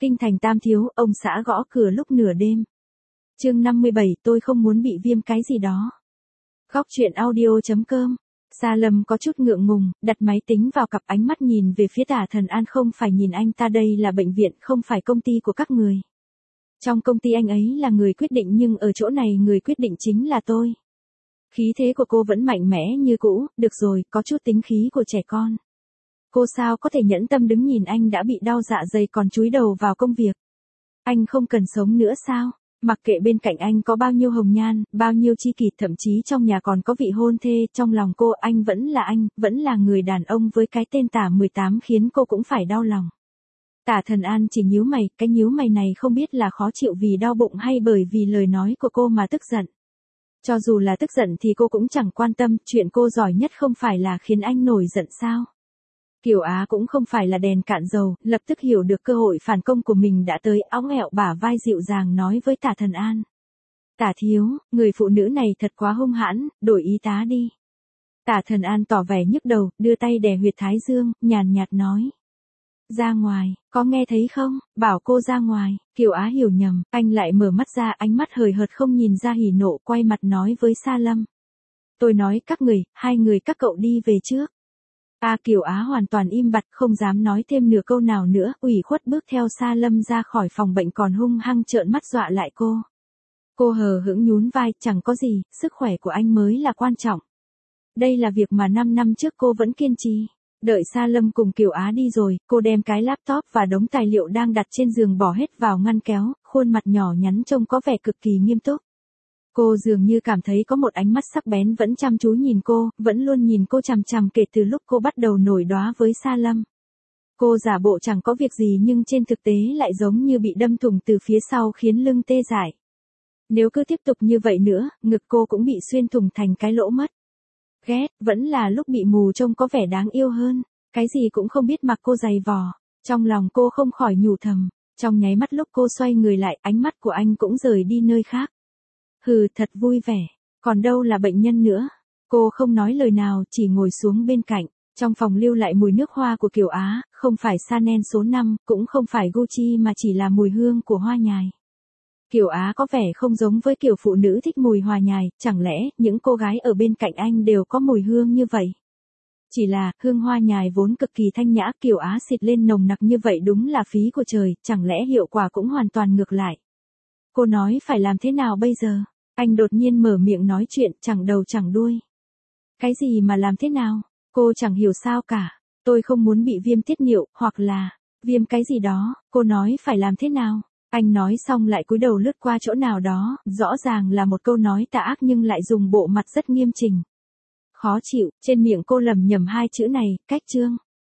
Kinh thành Tam Thiếu, ông xã gõ cửa lúc nửa đêm. Chương 57, tôi không muốn bị viêm cái gì đó. Góc truyện audio.com. Sa Lâm có chút ngượng ngùng, đặt máy tính vào cặp, ánh mắt nhìn về phía Tả Thần An. Không phải nhìn anh ta, đây là bệnh viện, không phải công ty của các người. Trong công ty anh ấy là người quyết định, nhưng ở chỗ này người quyết định chính là tôi. Khí thế của cô vẫn mạnh mẽ như cũ. Được rồi, có chút tính khí của trẻ con. Cô sao có thể nhẫn tâm đứng nhìn anh đã bị đau dạ dày còn chúi đầu vào công việc. Anh không cần sống nữa sao? Mặc kệ bên cạnh anh có bao nhiêu hồng nhan, bao nhiêu chi kỷ, thậm chí trong nhà còn có vị hôn thê, trong lòng cô anh, vẫn là người đàn ông với cái tên Tả 18 khiến cô cũng phải đau lòng. Tả Thần An chỉ nhíu mày, cái nhíu mày này không biết là khó chịu vì đau bụng hay bởi vì lời nói của cô mà tức giận. Cho dù là tức giận thì cô cũng chẳng quan tâm, chuyện cô giỏi nhất không phải là khiến anh nổi giận sao? Kiều Á cũng không phải là đèn cạn dầu, lập tức hiểu được cơ hội phản công của mình đã tới, óng ẹo bả vai dịu dàng nói với Tả Thần An. Tả thiếu, người phụ nữ này thật quá hung hãn, đổi y tá đi. Tả Thần An tỏ vẻ nhức đầu, đưa tay đè huyệt thái dương, nhàn nhạt nói. Ra ngoài, có nghe thấy không, bảo cô ra ngoài. Kiều Á hiểu nhầm, anh lại mở mắt ra, ánh mắt hời hợt không nhìn ra hỉ nộ, quay mặt nói với Sa Lâm. Tôi nói các người, hai người các cậu đi về trước. Kiều Á hoàn toàn im bặt, không dám nói thêm nửa câu nào nữa, ủy khuất bước theo Sa Lâm ra khỏi phòng bệnh, còn hung hăng trợn mắt dọa lại cô. Cô hờ hững nhún vai, chẳng có gì, sức khỏe của anh mới là quan trọng. Đây là việc mà 5 năm trước cô vẫn kiên trì. Đợi Sa Lâm cùng Kiều Á đi rồi, cô đem cái laptop và đống tài liệu đang đặt trên giường bỏ hết vào ngăn kéo, khuôn mặt nhỏ nhắn trông có vẻ cực kỳ nghiêm túc. Cô dường như cảm thấy có một ánh mắt sắc bén vẫn chăm chú nhìn cô, vẫn luôn nhìn cô chằm chằm kể từ lúc cô bắt đầu nổi đóa với Sa Lâm. Cô giả bộ chẳng có việc gì nhưng trên thực tế lại giống như bị đâm thủng từ phía sau khiến lưng tê dại. Nếu cứ tiếp tục như vậy nữa, ngực cô cũng bị xuyên thủng thành cái lỗ mất. Ghét, vẫn là lúc bị mù trông có vẻ đáng yêu hơn, cái gì cũng không biết mặc cô giày vò. Trong lòng cô không khỏi nhủ thầm, trong nháy mắt lúc cô xoay người lại, ánh mắt của anh cũng rời đi nơi khác. Hừ, thật vui vẻ, còn đâu là bệnh nhân nữa. Cô không nói lời nào, chỉ ngồi xuống bên cạnh. Trong phòng lưu lại mùi nước hoa của Kiều Á, không phải Chanel số 5, cũng không phải Gucci mà chỉ là mùi hương của hoa nhài. Kiều Á có vẻ không giống với kiểu phụ nữ thích mùi hoa nhài, chẳng lẽ những cô gái ở bên cạnh anh đều có mùi hương như vậy? Chỉ là, hương hoa nhài vốn cực kỳ thanh nhã, Kiều Á xịt lên nồng nặc như vậy đúng là phí của trời, chẳng lẽ hiệu quả cũng hoàn toàn ngược lại. Cô nói phải làm thế nào bây giờ? Anh đột nhiên mở miệng nói chuyện, chẳng đầu chẳng đuôi. Cái gì mà làm thế nào? Cô chẳng hiểu sao cả. Tôi không muốn bị viêm tiết niệu, hoặc là viêm cái gì đó. Cô nói phải làm thế nào? Anh nói xong lại cúi đầu lướt qua chỗ nào đó, rõ ràng là một câu nói tà ác nhưng lại dùng bộ mặt rất nghiêm chỉnh. Khó chịu, trên miệng cô lẩm nhẩm hai chữ này, cách chương.